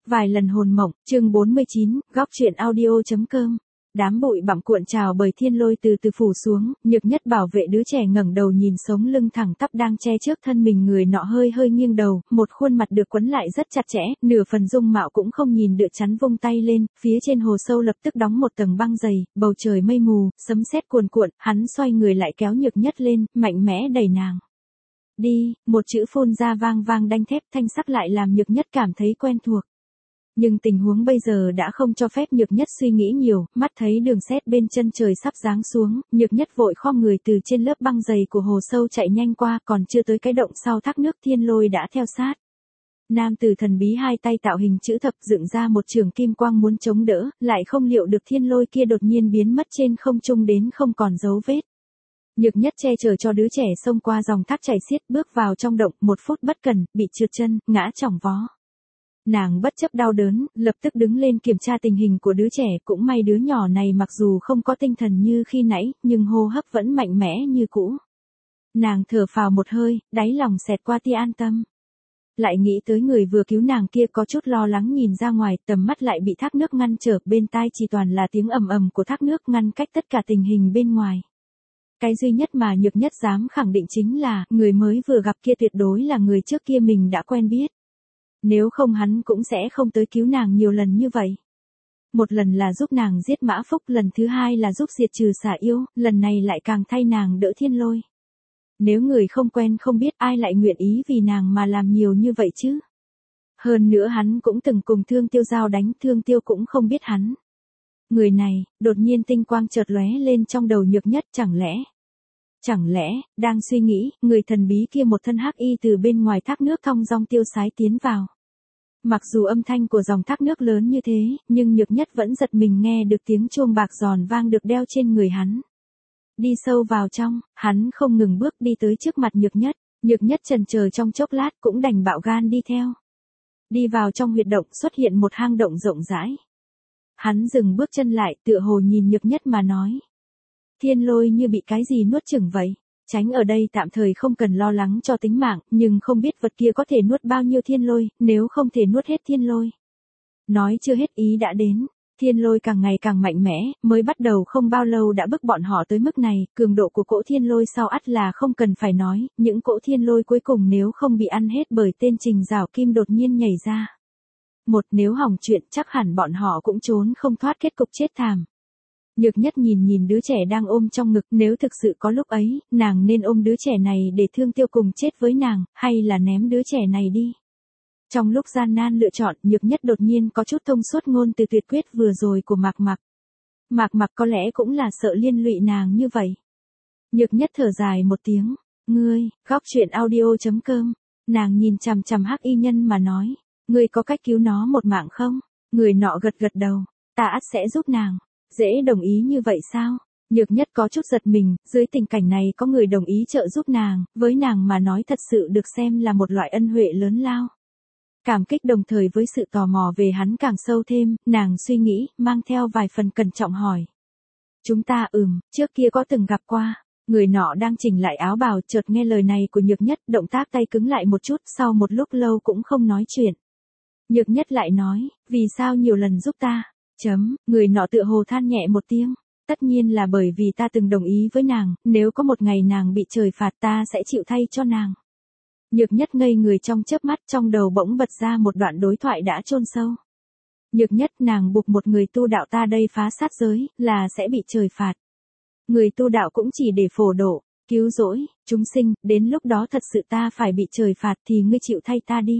Vài lần hồn mộng, chương 49, góc truyện audio.com. Đám bụi bặm cuộn trào bởi thiên lôi từ từ phủ xuống, Nhược Nhất bảo vệ đứa trẻ ngẩng đầu nhìn sống lưng thẳng tắp đang che trước thân mình người nọ hơi hơi nghiêng đầu, một khuôn mặt được quấn lại rất chặt chẽ, nửa phần dung mạo cũng không nhìn được chắn vung tay lên, phía trên hồ sâu lập tức đóng một tầng băng dày, bầu trời mây mù, sấm sét cuồn cuộn, hắn xoay người lại kéo Nhược Nhất lên, mạnh mẽ đẩy nàng. Đi, một chữ phun ra vang vang đanh thép, thanh sắc lại làm Nhược Nhất cảm thấy quen thuộc. Nhưng tình huống bây giờ đã không cho phép Nhược Nhất suy nghĩ nhiều, mắt thấy đường sét bên chân trời sắp giáng xuống, Nhược Nhất vội khom người từ trên lớp băng dày của hồ sâu chạy nhanh qua, còn chưa tới cái động sau thác nước thiên lôi đã theo sát. Nam tử thần bí hai tay tạo hình chữ thập dựng ra một trường kim quang muốn chống đỡ, lại không liệu được thiên lôi kia đột nhiên biến mất trên không trung đến không còn dấu vết. Nhược Nhất che chở cho đứa trẻ xông qua dòng thác chảy xiết bước vào trong động, một phút bất cẩn, bị trượt chân, ngã chỏng vó. Nàng bất chấp đau đớn, lập tức đứng lên kiểm tra tình hình của đứa trẻ, cũng may đứa nhỏ này mặc dù không có tinh thần như khi nãy, nhưng hô hấp vẫn mạnh mẽ như cũ. Nàng thở phào một hơi, đáy lòng xẹt qua tia an tâm. Lại nghĩ tới người vừa cứu nàng kia có chút lo lắng nhìn ra ngoài, tầm mắt lại bị thác nước ngăn trở, bên tai chỉ toàn là tiếng ầm ầm của thác nước ngăn cách tất cả tình hình bên ngoài. Cái duy nhất mà Nhược Nhất dám khẳng định chính là, người mới vừa gặp kia tuyệt đối là người trước kia mình đã quen biết. Nếu không hắn cũng sẽ không tới cứu nàng nhiều lần như vậy. Một lần là giúp nàng giết Mã Phúc, lần thứ hai là giúp diệt trừ xà yêu, lần này lại càng thay nàng đỡ thiên lôi. Nếu người không quen không biết ai lại nguyện ý vì nàng mà làm nhiều như vậy chứ. Hơn nữa hắn cũng từng cùng Thương Tiêu giao đánh, Thương Tiêu cũng không biết hắn. Người này, đột nhiên tinh quang chợt lóe lên trong đầu Nhược Nhất, Chẳng lẽ, đang suy nghĩ, người thần bí kia một thân hắc y từ bên ngoài thác nước thong dong tiêu sái tiến vào. Mặc dù âm thanh của dòng thác nước lớn như thế, nhưng Nhược Nhất vẫn giật mình nghe được tiếng chuông bạc giòn vang được đeo trên người hắn. Đi sâu vào trong, hắn không ngừng bước đi tới trước mặt Nhược Nhất. Nhược Nhất chần chờ trong chốc lát cũng đành bạo gan đi theo. Đi vào trong huyệt động xuất hiện một hang động rộng rãi. Hắn dừng bước chân lại, tựa hồ nhìn Nhược Nhất mà nói. Thiên lôi như bị cái gì nuốt chửng vậy. Tránh ở đây tạm thời không cần lo lắng cho tính mạng, nhưng không biết vật kia có thể nuốt bao nhiêu thiên lôi, nếu không thể nuốt hết thiên lôi. Nói chưa hết ý đã đến, thiên lôi càng ngày càng mạnh mẽ, mới bắt đầu không bao lâu đã bức bọn họ tới mức này, cường độ của cỗ thiên lôi sau ắt là không cần phải nói, những cỗ thiên lôi cuối cùng nếu không bị ăn hết bởi tên Trình Giảo Kim đột nhiên nhảy ra. Nếu hỏng chuyện chắc hẳn bọn họ cũng trốn không thoát kết cục chết thảm. Nhược Nhất nhìn đứa trẻ đang ôm trong ngực, nếu thực sự có lúc ấy, nàng nên ôm đứa trẻ này để Thương Tiêu cùng chết với nàng, hay là ném đứa trẻ này đi. Trong lúc gian nan lựa chọn, Nhược Nhất đột nhiên có chút thông suốt ngôn từ tuyệt quyết vừa rồi của Mạc Mặc. Mạc Mặc có lẽ cũng là sợ liên lụy nàng như vậy. Nhược Nhất thở dài một tiếng, ngươi, góc truyện audio.com, nàng nhìn chằm chằm hắc y nhân mà nói, ngươi có cách cứu nó một mạng không? Người nọ gật gật đầu, ta ắt sẽ giúp nàng. Dễ đồng ý như vậy sao? Nhược Nhất có chút giật mình, dưới tình cảnh này có người đồng ý trợ giúp nàng, với nàng mà nói thật sự được xem là một loại ân huệ lớn lao. Cảm kích đồng thời với sự tò mò về hắn càng sâu thêm, nàng suy nghĩ, mang theo vài phần cẩn trọng hỏi. Chúng ta trước kia có từng gặp qua. Người nọ đang chỉnh lại áo bào chợt nghe lời này của Nhược Nhất, động tác tay cứng lại một chút, sau một lúc lâu cũng không nói chuyện. Nhược Nhất lại nói, vì sao nhiều lần giúp ta? Người nọ tựa hồ than nhẹ một tiếng, tất nhiên là bởi vì ta từng đồng ý với nàng, nếu có một ngày nàng bị trời phạt ta sẽ chịu thay cho nàng. Nhược Nhất ngây người trong chớp mắt, trong đầu bỗng bật ra một đoạn đối thoại đã chôn sâu. Nhược Nhất, nàng buộc một người tu đạo ta đây phá sát giới, là sẽ bị trời phạt. Người tu đạo cũng chỉ để phổ độ, cứu rỗi, chúng sinh, đến lúc đó thật sự ta phải bị trời phạt thì ngươi chịu thay ta đi.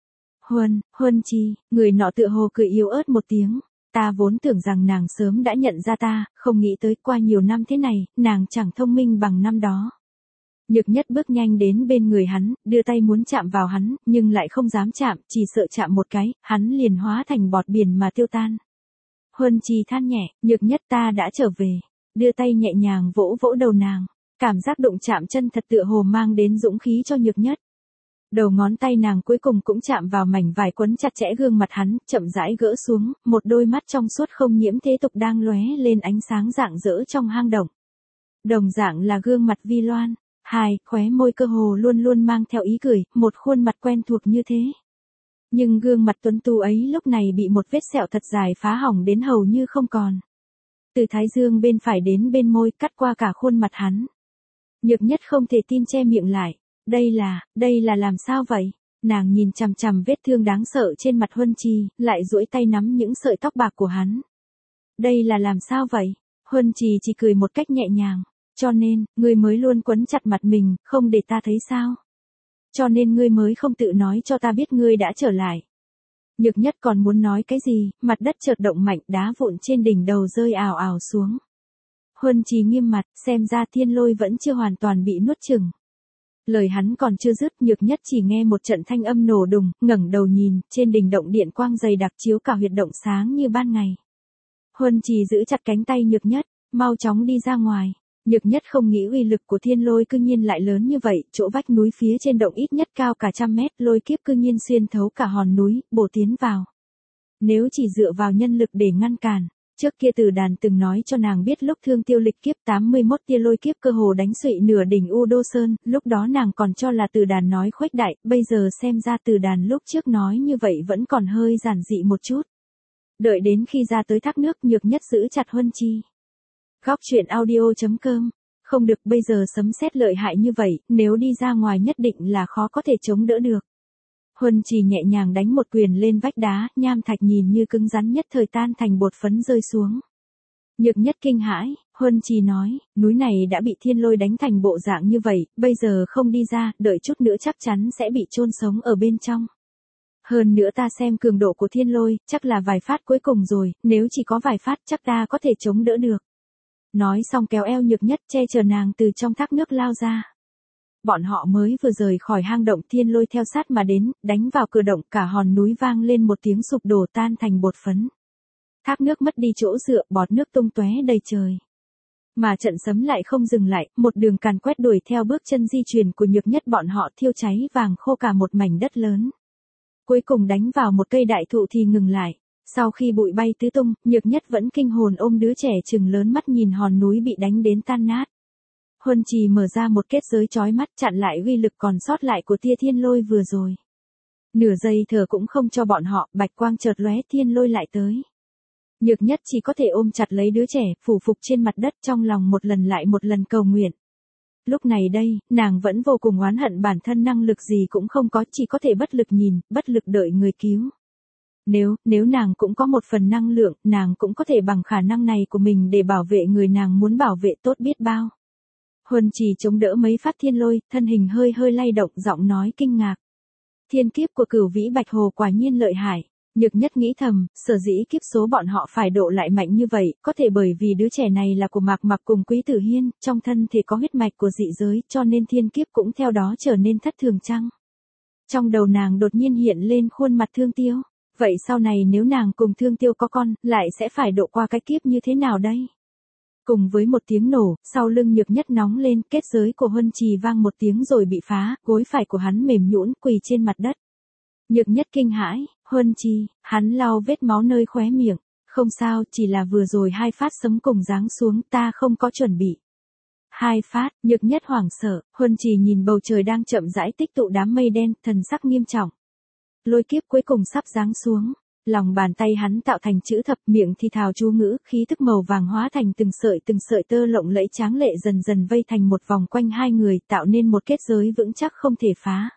Huân chi, người nọ tựa hồ cười yếu ớt một tiếng. Ta vốn tưởng rằng nàng sớm đã nhận ra ta, không nghĩ tới qua nhiều năm thế này, nàng chẳng thông minh bằng năm đó. Nhược Nhất bước nhanh đến bên người hắn, đưa tay muốn chạm vào hắn, nhưng lại không dám chạm, chỉ sợ chạm một cái, hắn liền hóa thành bọt biển mà tiêu tan. Huân Trì than nhẹ, Nhược Nhất ta đã trở về, đưa tay nhẹ nhàng vỗ vỗ đầu nàng, cảm giác đụng chạm chân thật tựa hồ mang đến dũng khí cho Nhược Nhất. Đầu ngón tay nàng cuối cùng cũng chạm vào mảnh vải quấn chặt chẽ gương mặt hắn, chậm rãi gỡ xuống, một đôi mắt trong suốt không nhiễm thế tục đang lóe lên ánh sáng rạng rỡ trong hang động. Đồng dạng là gương mặt Vi Loan, khóe môi cơ hồ luôn luôn mang theo ý cười, một khuôn mặt quen thuộc như thế. Nhưng gương mặt tuấn tú ấy lúc này bị một vết sẹo thật dài phá hỏng đến hầu như không còn. Từ thái dương bên phải đến bên môi cắt qua cả khuôn mặt hắn. Nhược Nhất không thể tin che miệng lại. Đây là làm sao vậy? Nàng nhìn chằm chằm vết thương đáng sợ trên mặt Huân Trì, lại duỗi tay nắm những sợi tóc bạc của hắn. Đây là làm sao vậy? Huân Trì chỉ cười một cách nhẹ nhàng. Cho nên, ngươi mới luôn quấn chặt mặt mình, không để ta thấy sao? Cho nên ngươi mới không tự nói cho ta biết ngươi đã trở lại. Nhược Nhất còn muốn nói cái gì, mặt đất chợt động mạnh, đá vụn trên đỉnh đầu rơi ào ào xuống. Huân Trì nghiêm mặt, xem ra Thiên Lôi vẫn chưa hoàn toàn bị nuốt chửng. Lời hắn còn chưa dứt, Nhược Nhất chỉ nghe một trận thanh âm nổ đùng, ngẩng đầu nhìn, trên đỉnh động điện quang dày đặc chiếu cả huyệt động sáng như ban ngày. Huân Trì giữ chặt cánh tay Nhược Nhất, mau chóng đi ra ngoài. Nhược Nhất không nghĩ uy lực của Thiên Lôi cư nhiên lại lớn như vậy, chỗ vách núi phía trên động ít nhất cao cả 100 mét, lôi kiếp cư nhiên xuyên thấu cả hòn núi, bổ tiến vào. Nếu chỉ dựa vào nhân lực để ngăn cản, trước kia Từ Đàn từng nói cho nàng biết lúc Thương Tiêu lịch kiếp 81 tia lôi kiếp cơ hồ đánh xụy nửa đỉnh U Đô Sơn, lúc đó nàng còn cho là Từ Đàn nói khuếch đại, bây giờ xem ra Từ Đàn lúc trước nói như vậy vẫn còn hơi giản dị một chút. Đợi đến khi ra tới thác nước, Nhược Nhất giữ chặt Huân Trì. Góc truyện audio.com. Không được, bây giờ sấm sét lợi hại như vậy, nếu đi ra ngoài nhất định là khó có thể chống đỡ được. Huân Trì nhẹ nhàng đánh một quyền lên vách đá, nham thạch nhìn như cứng rắn nhất thời tan thành bột phấn rơi xuống. Nhược Nhất kinh hãi, Huân Trì nói, núi này đã bị Thiên Lôi đánh thành bộ dạng như vậy, bây giờ không đi ra, đợi chút nữa chắc chắn sẽ bị chôn sống ở bên trong. Hơn nữa ta xem cường độ của Thiên Lôi, chắc là vài phát cuối cùng rồi, nếu chỉ có vài phát chắc ta có thể chống đỡ được. Nói xong kéo eo Nhược Nhất che chở nàng từ trong thác nước lao ra. Bọn họ mới vừa rời khỏi hang động, Thiên Lôi theo sát mà đến, đánh vào cửa động, cả hòn núi vang lên một tiếng sụp đổ tan thành bột phấn. Thác nước mất đi chỗ dựa, bọt nước tung tóe đầy trời. Mà trận sấm lại không dừng lại, một đường càn quét đuổi theo bước chân di chuyển của Nhược Nhất, bọn họ thiêu cháy vàng khô cả một mảnh đất lớn. Cuối cùng đánh vào một cây đại thụ thì ngừng lại. Sau khi bụi bay tứ tung, Nhược Nhất vẫn kinh hồn ôm đứa trẻ trừng lớn mắt nhìn hòn núi bị đánh đến tan nát. Huân Trì mở ra một kết giới chói mắt chặn lại uy lực còn sót lại của tia Thiên Lôi vừa rồi. Nửa giây thở cũng không cho bọn họ, bạch quang chợt lóe, Thiên Lôi lại tới. Nhược Nhất chỉ có thể ôm chặt lấy đứa trẻ, phủ phục trên mặt đất trong lòng một lần lại một lần cầu nguyện. Lúc này đây, nàng vẫn vô cùng oán hận bản thân năng lực gì cũng không có, chỉ có thể bất lực nhìn, bất lực đợi người cứu. Nếu nàng cũng có một phần năng lượng, nàng cũng có thể bằng khả năng này của mình để bảo vệ người nàng muốn bảo vệ tốt biết bao. Huân Trì chống đỡ mấy phát Thiên Lôi, thân hình hơi hơi lay động, giọng nói kinh ngạc. Thiên kiếp của Cửu Vĩ Bạch Hồ quả nhiên lợi hại. Nhược Nhất nghĩ thầm, sở dĩ kiếp số bọn họ phải độ lại mạnh như vậy, có thể bởi vì đứa trẻ này là của Mạc Mặc cùng Quý Tử Hiên, trong thân thể có huyết mạch của dị giới, cho nên thiên kiếp cũng theo đó trở nên thất thường chăng? Trong đầu nàng đột nhiên hiện lên khuôn mặt Thương Tiêu. Vậy sau này nếu nàng cùng Thương Tiêu có con, lại sẽ phải độ qua cái kiếp như thế nào đây? Cùng với một tiếng nổ, sau lưng Nhược Nhất nóng lên, kết giới của Huân Trì vang một tiếng rồi bị phá, gối phải của hắn mềm nhũn quỳ trên mặt đất. Nhược Nhất kinh hãi, Huân Trì, hắn lau vết máu nơi khóe miệng, không sao, chỉ là vừa rồi 2 phát sấm cùng giáng xuống, ta không có chuẩn bị. 2 phát, Nhược Nhất hoảng sợ, Huân Trì nhìn bầu trời đang chậm rãi tích tụ đám mây đen, thần sắc nghiêm trọng. Lôi kiếp cuối cùng sắp giáng xuống, lòng bàn tay hắn tạo thành chữ thập, miệng thì thào chú ngữ, khí tức màu vàng hóa thành từng sợi tơ lộng lẫy tráng lệ dần dần vây thành một vòng quanh hai người, tạo nên một kết giới vững chắc không thể phá.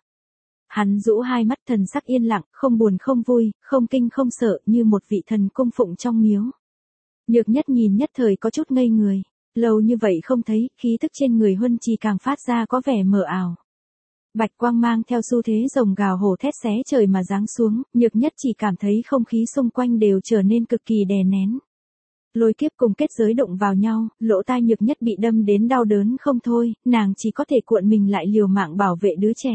Hắn rũ hai mắt, thần sắc yên lặng, không buồn không vui, không kinh không sợ, như một vị thần cung phụng trong miếu. Nhược Nhất nhìn nhất thời có chút ngây người, lâu như vậy không thấy, khí tức trên người Huân Trì càng phát ra có vẻ mờ ảo. Bạch quang mang theo xu thế rồng gào hổ thét xé trời mà giáng xuống, Nhược Nhất chỉ cảm thấy không khí xung quanh đều trở nên cực kỳ đè nén. Lôi kiếp cùng kết giới đụng vào nhau, lỗ tai Nhược Nhất bị đâm đến đau đớn không thôi, nàng chỉ có thể cuộn mình lại liều mạng bảo vệ đứa trẻ.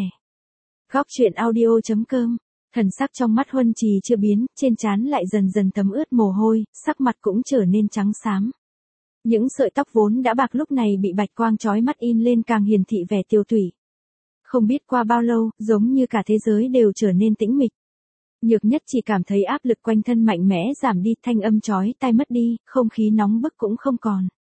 Góc truyện audio.com. Thần sắc trong mắt Huân Trì chưa biến, trên trán lại dần dần thấm ướt mồ hôi, sắc mặt cũng trở nên trắng xám. Những sợi tóc vốn đã bạc lúc này bị bạch quang chói mắt in lên càng hiển thị vẻ tiêu tụy. Không biết qua bao lâu, giống như cả thế giới đều trở nên tĩnh mịch. Nhược Nhất chỉ cảm thấy áp lực quanh thân mạnh mẽ giảm đi, thanh âm chói tai mất đi, không khí nóng bức cũng không còn.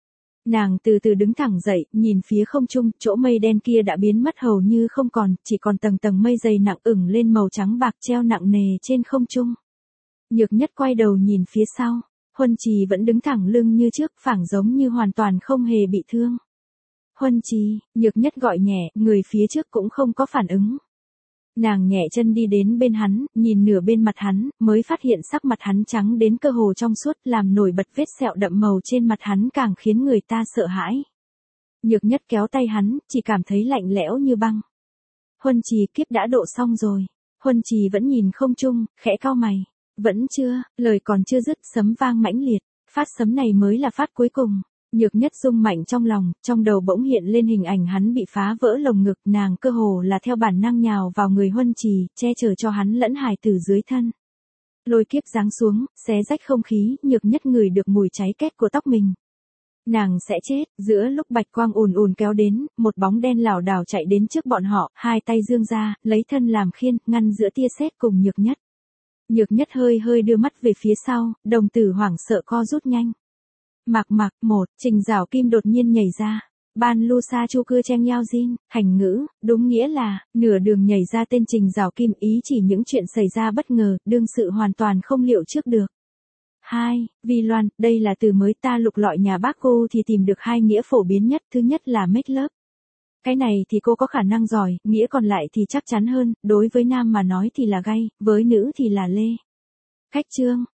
Nàng từ từ đứng thẳng dậy, nhìn phía không trung, chỗ mây đen kia đã biến mất hầu như không còn, chỉ còn tầng tầng mây dày nặng ửng lên màu trắng bạc treo nặng nề trên không trung. Nhược Nhất quay đầu nhìn phía sau, Huân Trì vẫn đứng thẳng lưng như trước, phảng giống như hoàn toàn không hề bị thương. Huân Trì, Nhược Nhất gọi nhẹ, người phía trước cũng không có phản ứng. Nàng nhẹ chân đi đến bên hắn, nhìn nửa bên mặt hắn, mới phát hiện sắc mặt hắn trắng đến cơ hồ trong suốt, làm nổi bật vết sẹo đậm màu trên mặt hắn càng khiến người ta sợ hãi. Nhược Nhất kéo tay hắn, chỉ cảm thấy lạnh lẽo như băng. Huân Trì, kiếp đã độ xong rồi. Huân Trì vẫn nhìn không trung, khẽ cau mày. Vẫn chưa, lời còn chưa dứt, sấm vang mãnh liệt. Phát sấm này mới là phát cuối cùng. Nhược Nhất rung mạnh trong lòng, trong đầu bỗng hiện lên hình ảnh hắn bị phá vỡ lồng ngực, nàng cơ hồ là theo bản năng nhào vào người Huân Trì, che chở cho hắn lẫn hài tử dưới thân. Lôi kiếp giáng xuống, xé rách không khí, Nhược Nhất ngửi được mùi cháy két của tóc mình. Nàng sẽ chết. Giữa lúc bạch quang ùn ùn kéo đến, một bóng đen lảo đảo chạy đến trước bọn họ, hai tay giương ra, lấy thân làm khiên, ngăn giữa tia sét cùng Nhược Nhất. Nhược Nhất hơi hơi đưa mắt về phía sau, đồng tử hoảng sợ co rút nhanh. Mạc, Trình Giảo Kim đột nhiên nhảy ra. Ban Lu Sa Chu Cư Chen Yao Jin, hành ngữ, đúng nghĩa là, nửa đường nhảy ra tên Trình Giảo Kim, ý chỉ những chuyện xảy ra bất ngờ, đương sự hoàn toàn không liệu trước được. 2. Vi Loan, đây là từ mới ta lục lọi nhà bác cô thì tìm được hai nghĩa phổ biến nhất, thứ nhất là make love. Cái này thì cô có khả năng giỏi, nghĩa còn lại thì chắc chắn hơn, đối với nam mà nói thì là gay, với nữ thì là lê. Khách trương,